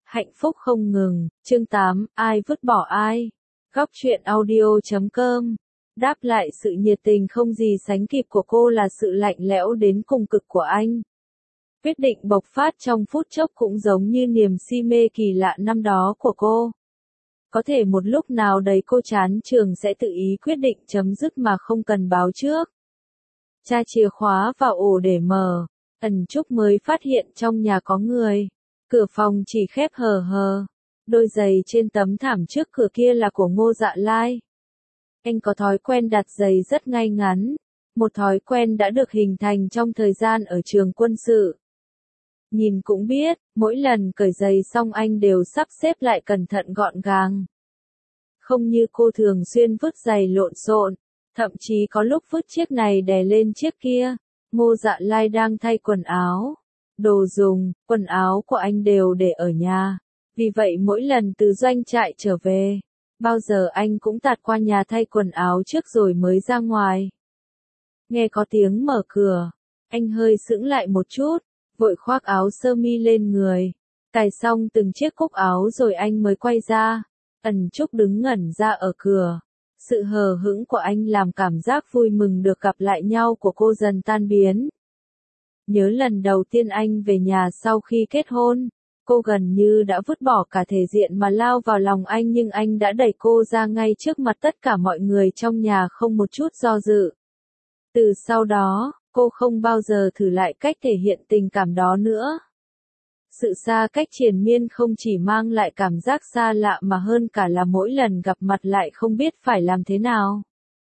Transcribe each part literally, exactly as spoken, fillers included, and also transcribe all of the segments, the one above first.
Hạnh phúc không ngừng, chương tám, ai vứt bỏ ai? Góc truyện audio chấm com. Đáp lại sự nhiệt tình không gì sánh kịp của cô là sự lạnh lẽo đến cùng cực của anh. Quyết định bộc phát trong phút chốc cũng giống như niềm si mê kỳ lạ năm đó của cô. Có thể một lúc nào đấy cô chán trường sẽ tự ý quyết định chấm dứt mà không cần báo trước. Tra chìa khóa vào ổ để mở, Ẩn Trúc mới phát hiện trong nhà có người. Cửa phòng chỉ khép hờ hờ. Đôi giày trên tấm thảm trước cửa kia là của Ngô Dạ Lai. Anh có thói quen đặt giày rất ngay ngắn. Một thói quen đã được hình thành trong thời gian ở trường quân sự. Nhìn cũng biết, mỗi lần cởi giày xong anh đều sắp xếp lại cẩn thận gọn gàng. Không như cô thường xuyên vứt giày lộn xộn, thậm chí có lúc vứt chiếc này đè lên chiếc kia. Ngô Dạ Lai đang thay quần áo. Đồ dùng, quần áo của anh đều để ở nhà. Vì vậy mỗi lần từ doanh trại trở về, bao giờ anh cũng tạt qua nhà thay quần áo trước rồi mới ra ngoài. Nghe có tiếng mở cửa, anh hơi sững lại một chút, vội khoác áo sơ mi lên người. Cài xong từng chiếc cúc áo rồi anh mới quay ra. Ẩn Trúc đứng ngẩn ra ở cửa. Sự hờ hững của anh làm cảm giác vui mừng được gặp lại nhau của cô dần tan biến. Nhớ lần đầu tiên anh về nhà sau khi kết hôn, cô gần như đã vứt bỏ cả thể diện mà lao vào lòng anh, nhưng anh đã đẩy cô ra ngay trước mặt tất cả mọi người trong nhà không một chút do dự. Từ sau đó, cô không bao giờ thử lại cách thể hiện tình cảm đó nữa. Sự xa cách triền miên không chỉ mang lại cảm giác xa lạ mà hơn cả là mỗi lần gặp mặt lại không biết phải làm thế nào.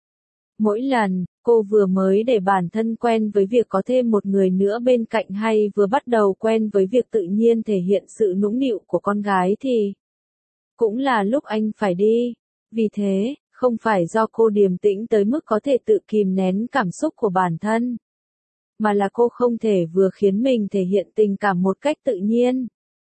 Mỗi lần, cô vừa mới để bản thân quen với việc có thêm một người nữa bên cạnh hay vừa bắt đầu quen với việc tự nhiên thể hiện sự nũng nịu của con gái thì cũng là lúc anh phải đi. Vì thế, không phải do cô điềm tĩnh tới mức có thể tự kìm nén cảm xúc của bản thân, mà là cô không thể vừa khiến mình thể hiện tình cảm một cách tự nhiên,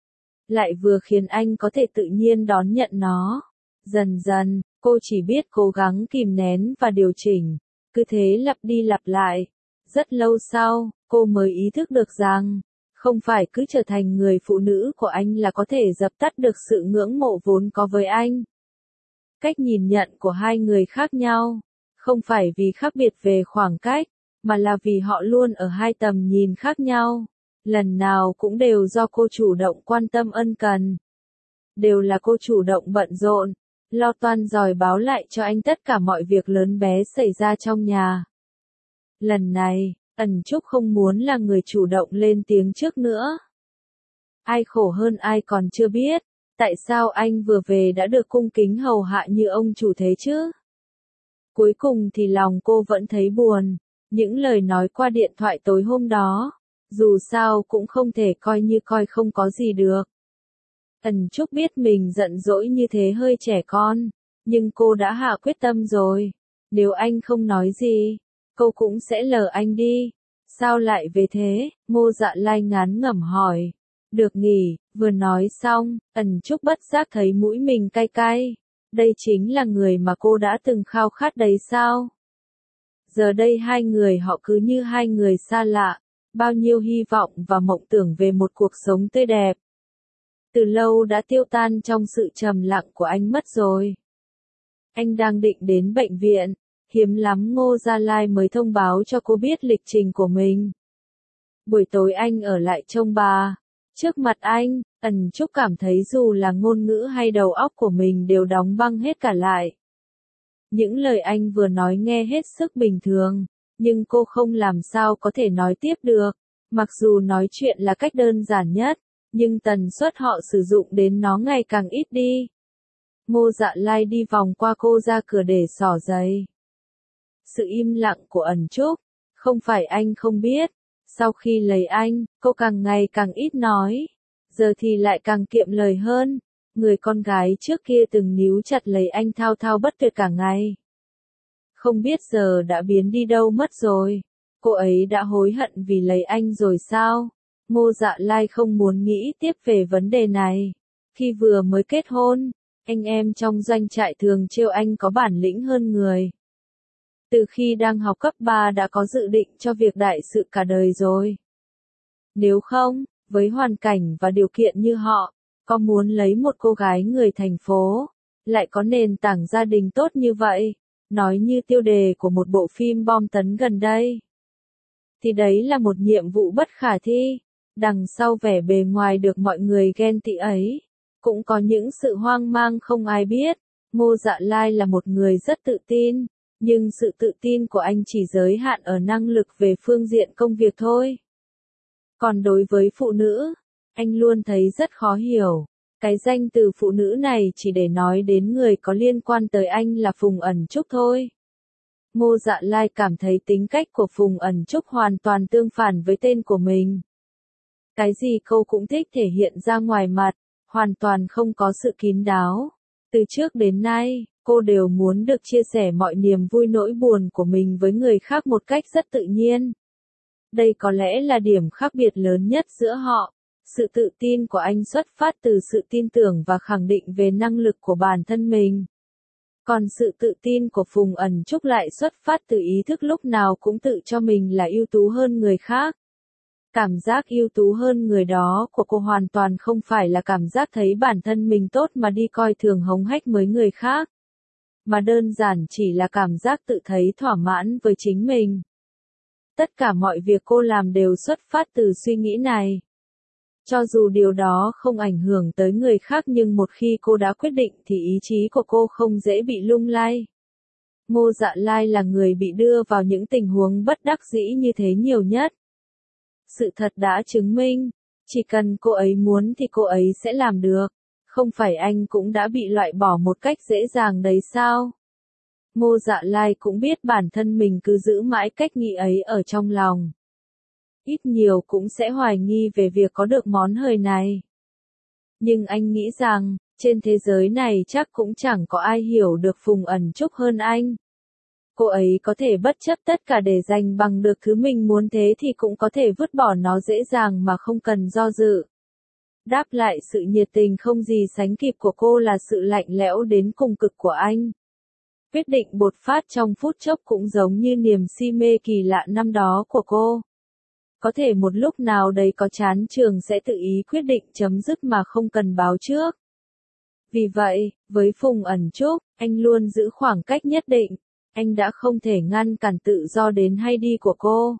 lại vừa khiến anh có thể tự nhiên đón nhận nó. Dần dần, cô chỉ biết cố gắng kìm nén và điều chỉnh, cứ thế lặp đi lặp lại. Rất lâu sau, cô mới ý thức được rằng, không phải cứ trở thành người phụ nữ của anh là có thể dập tắt được sự ngưỡng mộ vốn có với anh. Cách nhìn nhận của hai người khác nhau, không phải vì khác biệt về khoảng cách, mà là vì họ luôn ở hai tầm nhìn khác nhau. Lần nào cũng đều do cô chủ động quan tâm ân cần. Đều là cô chủ động bận rộn, lo toan dòi báo lại cho anh tất cả mọi việc lớn bé xảy ra trong nhà. Lần này, Ẩn Trúc không muốn là người chủ động lên tiếng trước nữa. Ai khổ hơn ai còn chưa biết, tại sao anh vừa về đã được cung kính hầu hạ như ông chủ thế chứ? Cuối cùng thì lòng cô vẫn thấy buồn. Những lời nói qua điện thoại tối hôm đó, dù sao cũng không thể coi như coi không có gì được. Ẩn Trúc biết mình giận dỗi như thế hơi trẻ con, nhưng cô đã hạ quyết tâm rồi. Nếu anh không nói gì, cô cũng sẽ lờ anh đi. Sao lại về thế? Ngô Dạ Lai ngán ngẩm hỏi. Được nghỉ, vừa nói xong, Ẩn Trúc bất giác thấy mũi mình cay cay. Đây chính là người mà cô đã từng khao khát đấy sao? Giờ đây hai người họ cứ như hai người xa lạ, bao nhiêu hy vọng và mộng tưởng về một cuộc sống tươi đẹp. Từ lâu đã tiêu tan trong sự trầm lặng của anh mất rồi. Anh đang định đến bệnh viện, hiếm lắm Ngô Gia Lai mới thông báo cho cô biết lịch trình của mình. Buổi tối anh ở lại trông bà. Trước mặt anh, Ẩn Trúc cảm thấy dù là ngôn ngữ hay đầu óc của mình đều đóng băng hết cả lại. Những lời anh vừa nói nghe hết sức bình thường, nhưng cô không làm sao có thể nói tiếp được. Mặc dù nói chuyện là cách đơn giản nhất, nhưng tần suất họ sử dụng đến nó ngày càng ít đi. Ngô Dạ Lai đi vòng qua cô ra cửa để xỏ giày. Sự im lặng của Ẩn Trúc, không phải anh không biết, sau khi lấy anh, cô càng ngày càng ít nói, giờ thì lại càng kiệm lời hơn. Người con gái trước kia từng níu chặt lấy anh thao thao bất tuyệt cả ngày, không biết giờ đã biến đi đâu mất rồi. Cô ấy đã hối hận vì lấy anh rồi sao? Ngô Dạ Lai không muốn nghĩ tiếp về vấn đề này. Khi vừa mới kết hôn, anh em trong doanh trại thường trêu anh có bản lĩnh hơn người. Từ khi đang học cấp ba đã có dự định cho việc đại sự cả đời rồi. Nếu không, với hoàn cảnh và điều kiện như họ, Có muốn lấy một cô gái người thành phố, lại có nền tảng gia đình tốt như vậy, nói như tiêu đề của một bộ phim bom tấn gần đây, thì đấy là một nhiệm vụ bất khả thi. Đằng sau vẻ bề ngoài được mọi người ghen tị ấy, cũng có những sự hoang mang không ai biết. Ngô Dạ Lai là một người rất tự tin, nhưng sự tự tin của anh chỉ giới hạn ở năng lực về phương diện công việc thôi. Còn đối với phụ nữ, anh luôn thấy rất khó hiểu. Cái danh từ phụ nữ này chỉ để nói đến người có liên quan tới anh là Phùng Ẩn Trúc thôi. Ngô Dạ Lai cảm thấy tính cách của Phùng Ẩn Trúc hoàn toàn tương phản với tên của mình. Cái gì cô cũng thích thể hiện ra ngoài mặt, hoàn toàn không có sự kín đáo. Từ trước đến nay, cô đều muốn được chia sẻ mọi niềm vui nỗi buồn của mình với người khác một cách rất tự nhiên. Đây có lẽ là điểm khác biệt lớn nhất giữa họ. Sự tự tin của anh xuất phát từ sự tin tưởng và khẳng định về năng lực của bản thân mình. Còn sự tự tin của Phùng Ẩn Trúc lại xuất phát từ ý thức lúc nào cũng tự cho mình là ưu tú hơn người khác. Cảm giác ưu tú hơn người đó của cô hoàn toàn không phải là cảm giác thấy bản thân mình tốt mà đi coi thường hống hách với người khác, mà đơn giản chỉ là cảm giác tự thấy thỏa mãn với chính mình. Tất cả mọi việc cô làm đều xuất phát từ suy nghĩ này. Cho dù điều đó không ảnh hưởng tới người khác, nhưng một khi cô đã quyết định thì ý chí của cô không dễ bị lung lay. Ngô Dạ Lai là người bị đưa vào những tình huống bất đắc dĩ như thế nhiều nhất. Sự thật đã chứng minh, chỉ cần cô ấy muốn thì cô ấy sẽ làm được. Không phải anh cũng đã bị loại bỏ một cách dễ dàng đấy sao? Ngô Dạ Lai cũng biết bản thân mình cứ giữ mãi cách nghĩ ấy ở trong lòng. Ít nhiều cũng sẽ hoài nghi về việc có được món hời này. Nhưng anh nghĩ rằng, trên thế giới này chắc cũng chẳng có ai hiểu được Phùng Ẩn Trúc hơn anh. Cô ấy có thể bất chấp tất cả để giành bằng được thứ mình muốn, thế thì cũng có thể vứt bỏ nó dễ dàng mà không cần do dự. Đáp lại sự nhiệt tình không gì sánh kịp của cô là sự lạnh lẽo đến cùng cực của anh. Quyết định bột phát trong phút chốc cũng giống như niềm si mê kỳ lạ năm đó của cô. Có thể một lúc nào đấy có chán trường sẽ tự ý quyết định chấm dứt mà không cần báo trước. Vì vậy, với Phùng Ẩn Trúc, anh luôn giữ khoảng cách nhất định. Anh đã không thể ngăn cản tự do đến hay đi của cô.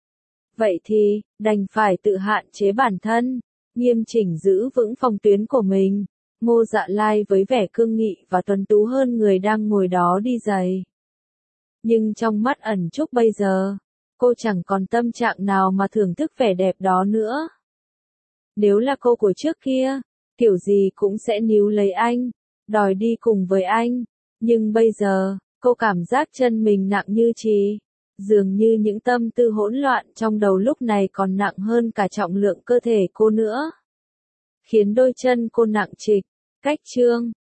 Vậy thì, đành phải tự hạn chế bản thân, nghiêm chỉnh giữ vững phòng tuyến của mình. Ngô Dạ Lai với vẻ cương nghị và tuấn tú hơn người đang ngồi đó đi giày. Nhưng trong mắt Ẩn Trúc bây giờ, cô chẳng còn tâm trạng nào mà thưởng thức vẻ đẹp đó nữa. Nếu là cô của trước kia, kiểu gì cũng sẽ níu lấy anh, đòi đi cùng với anh. Nhưng bây giờ, cô cảm giác chân mình nặng như chì. Dường như những tâm tư hỗn loạn trong đầu lúc này còn nặng hơn cả trọng lượng cơ thể cô nữa. Khiến đôi chân cô nặng trịch. Cách chương